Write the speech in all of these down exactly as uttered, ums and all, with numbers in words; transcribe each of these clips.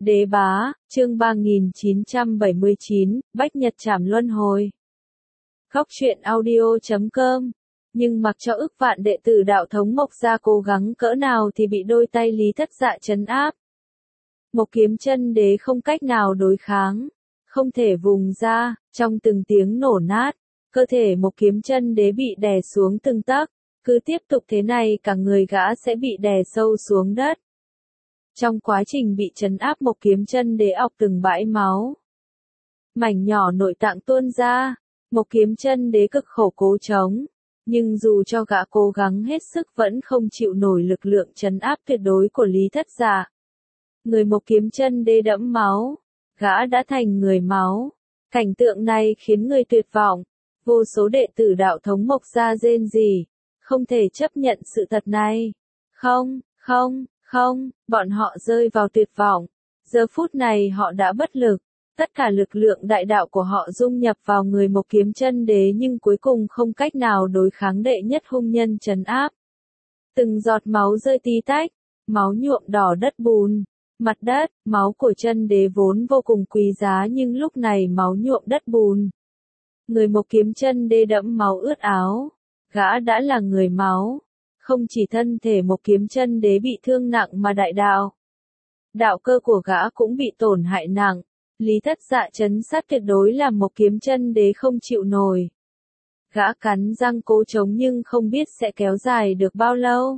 Đế bá, chương ba nghìn chín trăm bảy mươi chín, Bách Nhật Trảm Luân Hồi. Góc truyện audio chấm com. Nhưng mặc cho ức vạn đệ tử đạo thống Mộc Gia cố gắng cỡ nào thì bị đôi tay Lý Thất Dạ trấn áp. Một kiếm chân đế không cách nào đối kháng, không thể vùng ra, trong từng tiếng nổ nát, cơ thể một kiếm chân đế bị đè xuống từng tấc, cứ tiếp tục thế này cả người gã sẽ bị đè sâu xuống đất. Trong quá trình bị trấn áp một kiếm chân đế ọc từng bãi máu. Mảnh nhỏ nội tạng tuôn ra, một kiếm chân đế cực khổ cố chống, nhưng dù cho gã cố gắng hết sức vẫn không chịu nổi lực lượng trấn áp tuyệt đối của Lý Thất Dạ. Người một kiếm chân đế đẫm máu, gã đã thành người máu. Cảnh tượng này khiến người tuyệt vọng, vô số đệ tử đạo thống Mộc Gia rên rỉ, không thể chấp nhận sự thật này. Không, không. Không, bọn họ rơi vào tuyệt vọng. Giờ phút này họ đã bất lực. Tất cả lực lượng đại đạo của họ dung nhập vào người một kiếm chân đế nhưng cuối cùng không cách nào đối kháng đệ nhất hung nhân trấn áp. Từng giọt máu rơi tí tách, máu nhuộm đỏ đất bùn, mặt đất, máu của chân đế vốn vô cùng quý giá nhưng lúc này máu nhuộm đất bùn. Người một kiếm chân đế đẫm máu ướt áo. Gã đã là người máu. Không chỉ thân thể một kiếm chân đế bị thương nặng mà đại đạo. Đạo cơ của gã cũng bị tổn hại nặng. Lý Thất Dạ trấn sát tuyệt đối làm một kiếm chân đế không chịu nổi. Gã cắn răng cố chống nhưng không biết sẽ kéo dài được bao lâu.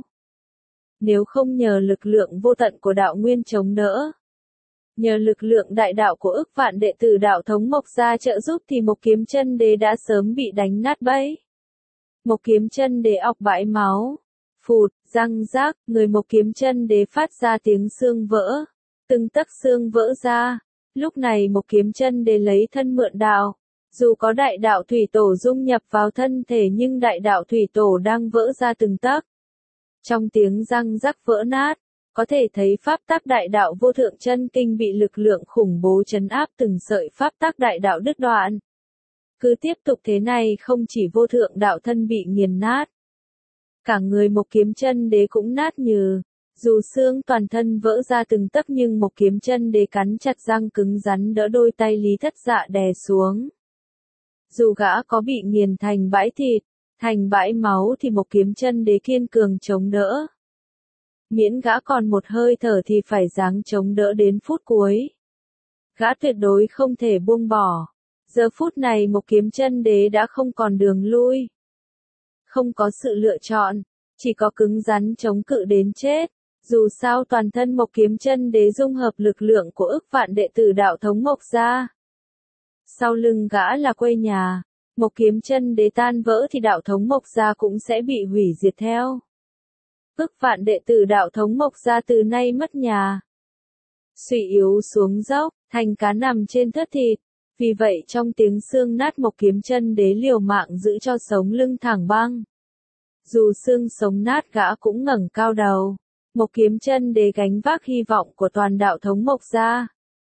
Nếu không nhờ lực lượng vô tận của đạo nguyên chống đỡ. Nhờ lực lượng đại đạo của ức vạn đệ tử đạo thống Mộc Gia trợ giúp thì một kiếm chân đế đã sớm bị đánh nát bẫy. Một kiếm chân đế ọc bãi máu. Phụt, răng rác, người một kiếm chân đế phát ra tiếng xương vỡ. Từng tấc xương vỡ ra. Lúc này một kiếm chân đế lấy thân mượn đạo. Dù có đại đạo thủy tổ dung nhập vào thân thể nhưng đại đạo thủy tổ đang vỡ ra từng tấc. Trong tiếng răng rắc vỡ nát, có thể thấy pháp tắc đại đạo vô thượng chân kinh bị lực lượng khủng bố trấn áp từng sợi pháp tắc đại đạo đứt đoạn. Cứ tiếp tục thế này không chỉ vô thượng đạo thân bị nghiền nát. Cả người một kiếm chân đế cũng nát nhừ, dù xương toàn thân vỡ ra từng tấc nhưng một kiếm chân đế cắn chặt răng cứng rắn đỡ đôi tay Lý Thất Dạ đè xuống. Dù gã có bị nghiền thành bãi thịt, thành bãi máu thì một kiếm chân đế kiên cường chống đỡ. Miễn gã còn một hơi thở thì phải ráng chống đỡ đến phút cuối. Gã tuyệt đối không thể buông bỏ. Giờ phút này một kiếm chân đế đã không còn đường lui. Không có sự lựa chọn, chỉ có cứng rắn chống cự đến chết. Dù sao toàn thân một kiếm chân đế dung hợp lực lượng của ức vạn đệ tử đạo thống Mộc Gia. Sau lưng gã là quê nhà, một kiếm chân đế tan vỡ thì đạo thống Mộc Gia cũng sẽ bị hủy diệt theo. Ức vạn đệ tử đạo thống Mộc Gia từ nay mất nhà. Suy yếu xuống dốc, thành cá nằm trên thớt thịt. Vì vậy trong tiếng xương nát một kiếm chân đế liều mạng giữ cho sống lưng thẳng băng. Dù xương sống nát gã cũng ngẩng cao đầu. Một kiếm chân đế gánh vác hy vọng của toàn đạo thống Mộc Gia.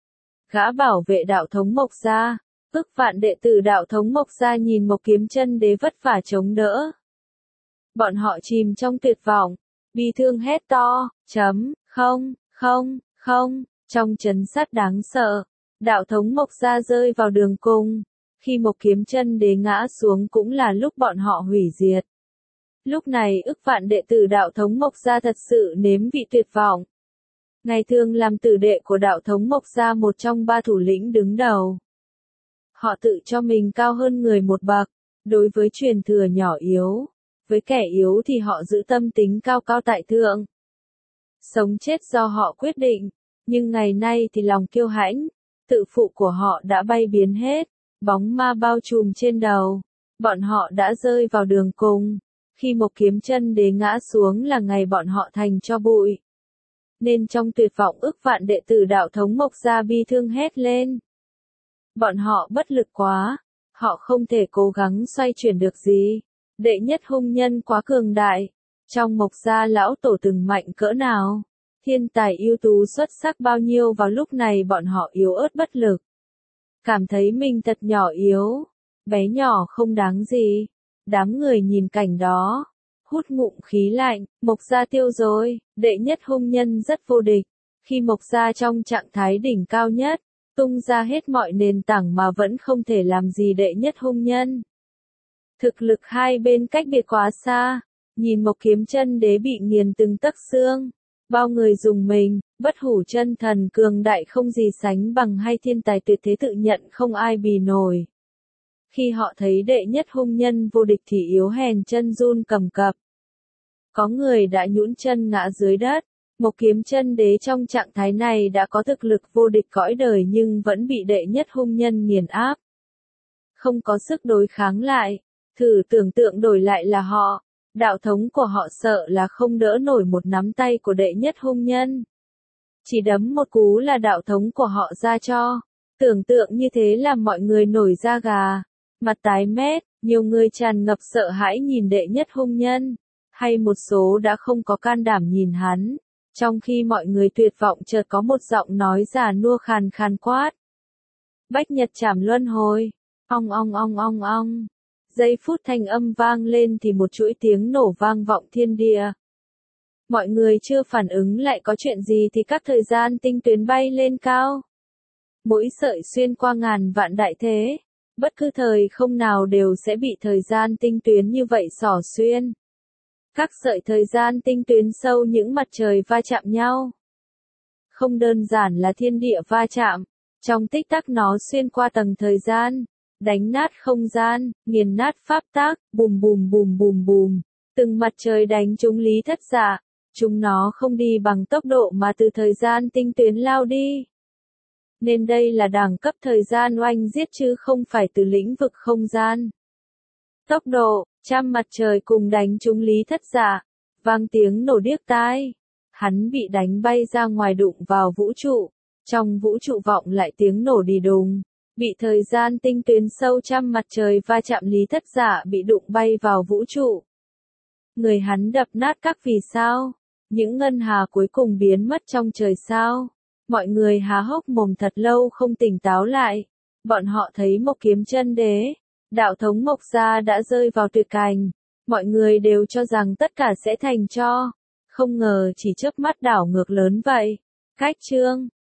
Gã bảo vệ đạo thống Mộc Gia. Ức vạn đệ tử đạo thống Mộc Gia nhìn một kiếm chân đế vất vả chống đỡ. Bọn họ chìm trong tuyệt vọng. Bi thương hét to, chấm, không, không, không, trong trấn sát đáng sợ. Đạo thống Mộc Gia rơi vào đường cùng, khi một kiếm chân đế ngã xuống cũng là lúc bọn họ hủy diệt. Lúc này ức vạn đệ tử đạo thống Mộc Gia thật sự nếm vị tuyệt vọng. Ngày thường làm tử đệ của đạo thống Mộc Gia một trong ba thủ lĩnh đứng đầu. Họ tự cho mình cao hơn người một bậc, đối với truyền thừa nhỏ yếu, với kẻ yếu thì họ giữ tâm tính cao cao tại thượng. Sống chết do họ quyết định, nhưng ngày nay thì lòng kiêu hãnh. Tự phụ của họ đã bay biến hết, bóng ma bao trùm trên đầu. Bọn họ đã rơi vào đường cùng. Khi một kiếm chân đế ngã xuống là ngày bọn họ thành tro bụi. Nên trong tuyệt vọng ức vạn đệ tử đạo thống Mộc Gia bi thương hét lên. Bọn họ bất lực quá. Họ không thể cố gắng xoay chuyển được gì. Đệ nhất hung nhân quá cường đại. Trong Mộc Gia lão tổ từng mạnh cỡ nào. Thiên tài ưu tú xuất sắc bao nhiêu vào lúc này bọn họ yếu ớt bất lực. Cảm thấy mình thật nhỏ yếu, bé nhỏ không đáng gì. Đám người nhìn cảnh đó, hút ngụm khí lạnh, Mộc Gia tiêu rồi, đệ nhất hung nhân rất vô địch. Khi Mộc Gia trong trạng thái đỉnh cao nhất, tung ra hết mọi nền tảng mà vẫn không thể làm gì đệ nhất hung nhân. Thực lực hai bên cách biệt quá xa, nhìn Mộc Kiếm Chân Đế bị nghiền từng tấc xương, bao người dùng mình, bất hủ chân thần cường đại không gì sánh bằng hay thiên tài tuyệt thế tự nhận không ai bì nổi. Khi họ thấy đệ nhất hung nhân vô địch thì yếu hèn chân run cầm cập. Có người đã nhũn chân ngã dưới đất. Mộc Kiếm Chân Đế trong trạng thái này đã có thực lực vô địch cõi đời nhưng vẫn bị đệ nhất hung nhân nghiền áp. Không có sức đối kháng lại, thử tưởng tượng đổi lại là họ, đạo thống của họ sợ là không đỡ nổi một nắm tay của đệ nhất hung nhân. Chỉ đấm một cú là đạo thống của họ ra cho. Tưởng tượng như thế làm mọi người nổi da gà, mặt tái mét, nhiều người tràn ngập sợ hãi nhìn đệ nhất hung nhân, hay một số đã không có can đảm nhìn hắn. Trong khi mọi người tuyệt vọng chợt có một giọng nói già nua khàn khàn quát. Bách Nhật Trảm Luân Hồi. Ong ong ong ong ong. Giây phút thanh âm vang lên thì một chuỗi tiếng nổ vang vọng thiên địa. Mọi người chưa phản ứng lại có chuyện gì thì các thời gian tinh tuyến bay lên cao. Mỗi sợi xuyên qua ngàn vạn đại thế. Bất cứ thời không nào đều sẽ bị thời gian tinh tuyến như vậy xỏ xuyên. Các sợi thời gian tinh tuyến sâu những mặt trời va chạm nhau. Không đơn giản là thiên địa va chạm, trong tích tắc nó xuyên qua tầng thời gian, đánh nát không gian, nghiền nát pháp tắc, bùm bùm bùm bùm bùm, từng mặt trời đánh trúng Lý Thất Dạ, chúng nó không đi bằng tốc độ mà từ thời gian tinh tuyến lao đi. Nên đây là đẳng cấp thời gian oanh giết chứ không phải từ lĩnh vực không gian. Tốc độ, trăm mặt trời cùng đánh trúng Lý Thất Dạ, vang tiếng nổ điếc tai. Hắn bị đánh bay ra ngoài đụng vào vũ trụ, trong vũ trụ vọng lại tiếng nổ đi đùng, bị thời gian tinh tuyến sâu trăm mặt trời va chạm Lý Thất Dạ bị đụng bay vào vũ trụ. Người hắn đập nát các vì sao, những ngân hà cuối cùng biến mất trong trời sao. Mọi người há hốc mồm thật lâu không tỉnh táo lại, bọn họ thấy Mộc Kiếm Chân Đế, đạo thống Mộc Gia đã rơi vào tuyệt cảnh, mọi người đều cho rằng tất cả sẽ thành tro, không ngờ chỉ chớp mắt đảo ngược lớn vậy. Cách chương